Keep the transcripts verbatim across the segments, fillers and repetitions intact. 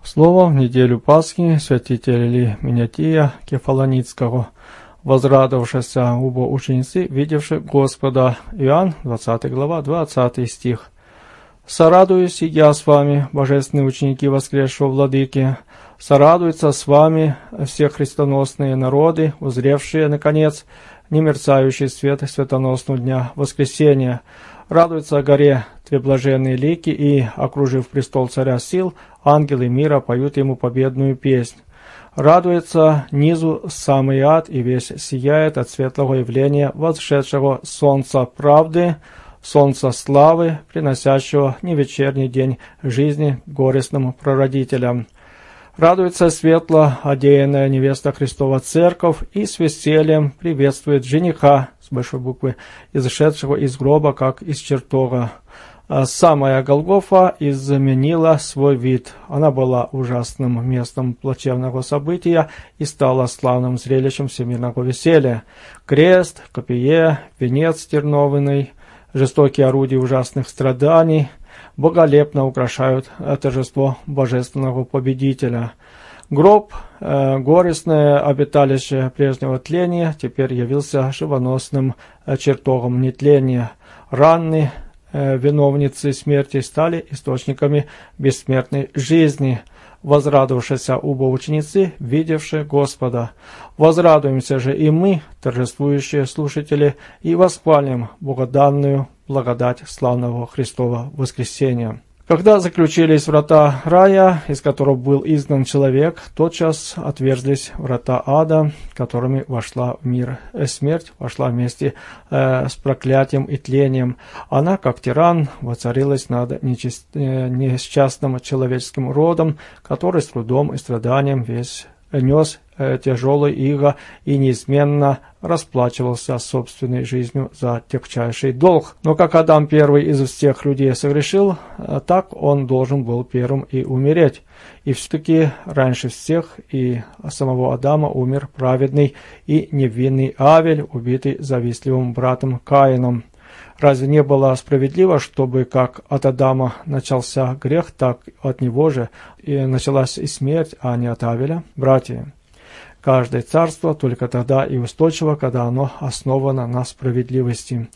Слово в неделю Пасхи святителя Минятия Кефалоницкого, возрадовавшися оба ученицы, видевши Господа. Иоанн, двадцатая глава, двадцатый стих. «Сорадуюсь и я с вами, божественные ученики воскресшего Владыки, сорадуются с вами все христоносные народы, узревшие, наконец, немерцающий свет светоносного дня воскресения, радуются о горе треблаженные лики и, окружив престол царя сил, ангелы мира поют ему победную песнь. Радуется низу самый ад, и весь сияет от светлого явления восшедшего солнца правды, солнца славы, приносящего не вечерний день жизни горестным прародителям. Радуется светло одеянная невеста Христова Церковь и с весельем приветствует жениха, с большой буквы, изшедшего из гроба, как из чертога. А самая Голгофа изменила свой вид. Она была ужасным местом плачевного события и стала славным зрелищем всемирного веселья. Крест, копье, венец терновый, жестокие орудия ужасных страданий боголепно украшают торжество божественного победителя. Гроб, э, горестное обиталище прежнего тления, теперь явился живоносным э, чертогом нетления. Раны э, виновницы смерти стали источниками бессмертной жизни. Возрадовавшиеся оба ученицы, видевшие Господа. Возрадуемся же и мы, торжествующие слушатели, и восхвалим богоданную благодать славного Христова воскресения. Когда заключились врата рая, из которого был изгнан человек, тотчас отверзлись врата ада, которыми вошла в мир смерть, вошла вместе э, с проклятием и тлением. Она, как тиран, воцарилась над нечист... э, несчастным человеческим родом, который с трудом и страданием весь нес э, тяжелый иго и неизменно расплачивался собственной жизнью за тягчайший долг. Но как Адам первый из всех людей согрешил, так он должен был первым и умереть. И все-таки раньше всех и самого Адама умер праведный и невинный Авель, убитый завистливым братом Каином. Разве не было справедливо, чтобы как от Адама начался грех, так от него же и началась и смерть, а не от Авеля? Братья, каждое царство только тогда и устойчиво, когда оно основано на справедливости.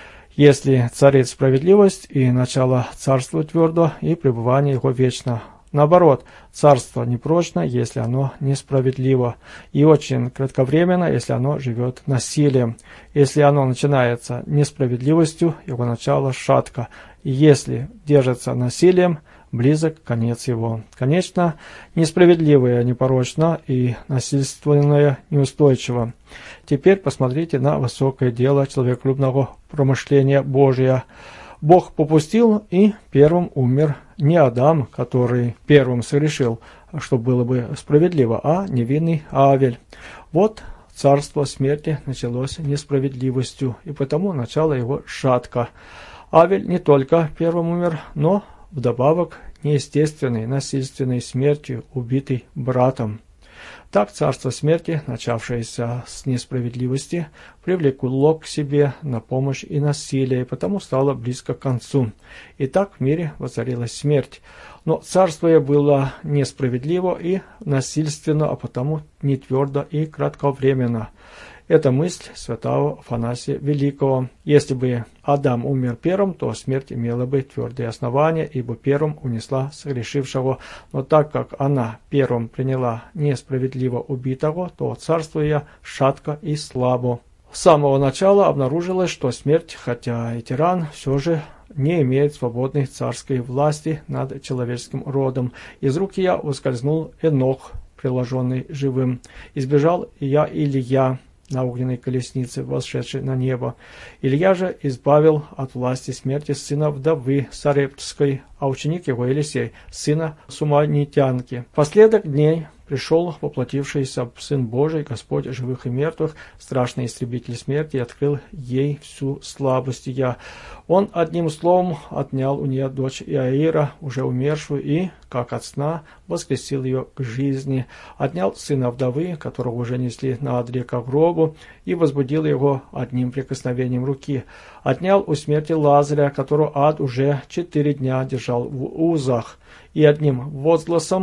Если царит справедливость, и начало царства твердо, и пребывание его вечно. Наоборот, царство непрочно, если оно несправедливо, и очень кратковременно, если оно живет насилием. Если оно начинается несправедливостью, его начало шатко, и если держится насилием, близок конец его. Конечно, несправедливое непорочно и насильственное неустойчиво. Теперь посмотрите на высокое дело человеколюбного промышления Божия. Бог попустил, и первым умер не Адам, который первым согрешил, что было бы справедливо, а невинный Авель. Вот царство смерти началось несправедливостью, и потому начало его шатко. Авель не только первым умер, но вдобавок неестественной, насильственной смертью, убитый братом. Так царство смерти, начавшееся с несправедливости, привлекло к себе на помощь и насилие, и потому стало близко к концу. И так в мире воцарилась смерть. Но царствие было несправедливо и насильственно, а потому не твердо и кратковременно. Это мысль святого Афанасия Великого. Если бы Адам умер первым, то смерть имела бы твердые основания, ибо первым унесла согрешившего. Но так как она первым приняла несправедливо убитого, то царство ее шатко и слабо. С самого начала обнаружилось, что смерть, хотя и тиран, все же не имеет свободной царской власти над человеческим родом. Из рук я ускользнул Энох, приложенный живым. Избежал я Илья на огненной колеснице, восшедшей на небо. Илья же избавил от власти смерти сына вдовы Сарептской, а ученик его Елисей, сына Суманитянки. В последок дней пришел воплотившийся Сын Божий, Господь живых и мертвых, страшный истребитель смерти, и открыл ей всю слабость ее. Он одним словом отнял у нее дочь Иаира, уже умершую, и, как от сна, воскресил ее к жизни. Отнял сына вдовы, которого уже несли на одре ко гробу, и возбудил его одним прикосновением руки. Отнял у смерти Лазаря, которого ад уже четыре дня держал в узах, и одним возгласом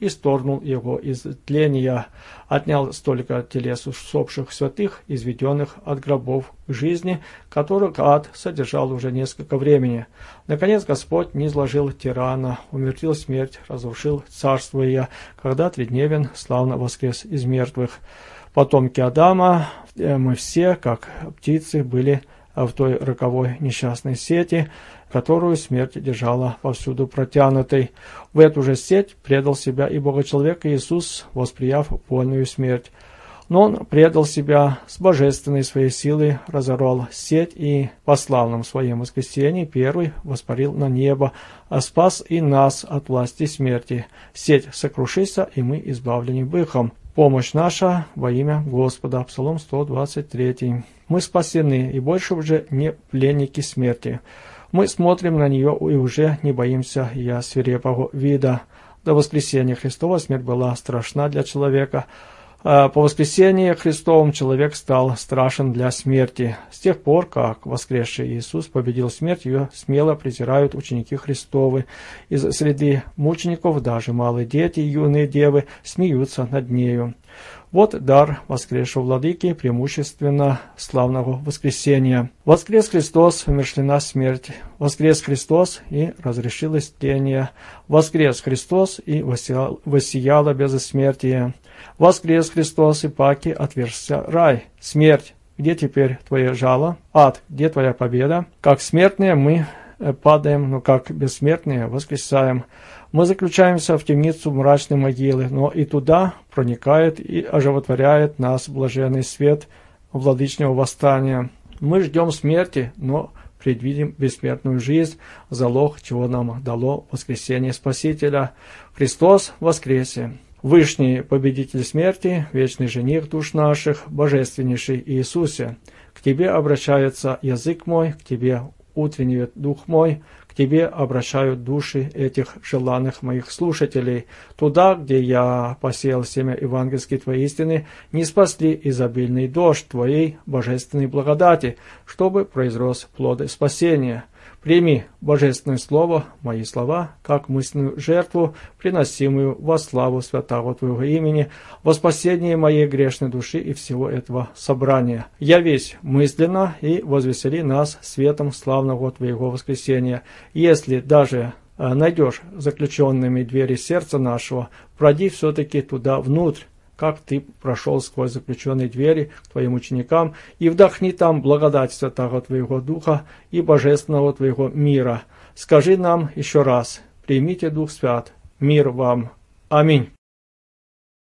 исторгнул его из тления, отнял столько телес усопших святых, изведенных от гробов жизни, которых ад содержал уже несколько времени. Наконец Господь низложил тирана, умертвил смерть, разрушил царство ее, когда тридневен славно воскрес из мертвых. Потомки Адама, мы все, как птицы, были в той роковой несчастной сети, которую смерть держала повсюду протянутой. В эту же сеть предал себя и Богочеловек Иисус, восприяв вольную смерть. Но Он предал себя с божественной своей силой, разорвал сеть и по славном своем воскресении первый воспарил на небо, а спас и нас от власти смерти. Сеть сокрушися, и мы избавлены быхом. Помощь наша во имя Господа. Псалом сто двадцать три. Мы спасены и больше уже не пленники смерти. Мы смотрим на нее и уже не боимся ее свирепого вида. До воскресения Христова смерть была страшна для человека. По воскресении Христовом человек стал страшен для смерти. С тех пор, как воскресший Иисус победил смерть, ее смело презирают ученики Христовы. Из среды мучеников даже малые дети и юные девы смеются над нею. Вот дар воскресшего владыки, преимущественно славного воскресения. Воскрес Христос, умершлена смерть. Воскрес Христос, и разрешилось тление. Воскрес Христос, и воссияло, воссияло безсмертие. Воскрес Христос, и паки отвержся рай. Смерть, где теперь твое жало? Ад, где твоя победа? Как смертные мы падаем, но как бессмертные воскресаем. Мы заключаемся в темницу мрачной могилы, но и туда проникает и оживотворяет нас блаженный свет владычного восстания. Мы ждем смерти, но предвидим бессмертную жизнь, залог, чего нам дало воскресение Спасителя. Христос воскресе! Вышний победитель смерти, вечный жених душ наших, божественнейший Иисусе, к Тебе обращается язык мой, к Тебе утренний дух мой, к Тебе обращают души этих желанных моих слушателей. Туда, где я посеял семя евангельской Твоей истины, не спасли изобильный дождь Твоей божественной благодати, чтобы произрос плоды спасения. Прими божественное слово, мои слова, как мысленную жертву, приносимую во славу святого Твоего имени, во спасение моей грешной души и всего этого собрания. Явись мысленно и возвесели нас светом славного Твоего воскресения. Если даже найдешь заключенными двери сердца нашего, пройди все-таки туда внутрь, как Ты прошел сквозь заключенные двери к Твоим ученикам, и вдохни там благодать Святого Твоего Духа и Божественного Твоего мира. Скажи нам еще раз: примите Дух Свят. Мир вам. Аминь.